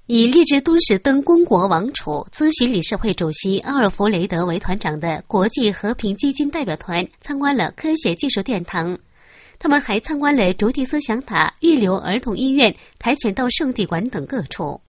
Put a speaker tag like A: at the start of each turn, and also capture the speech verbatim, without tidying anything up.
A: 以励志都市登公国王储、咨询理事会主席奥尔弗雷德为团长的国际和平基金代表团参观了科学技术殿堂。他们还参观了竹地思想塔、预留儿童医院、跆拳道圣地馆等各处。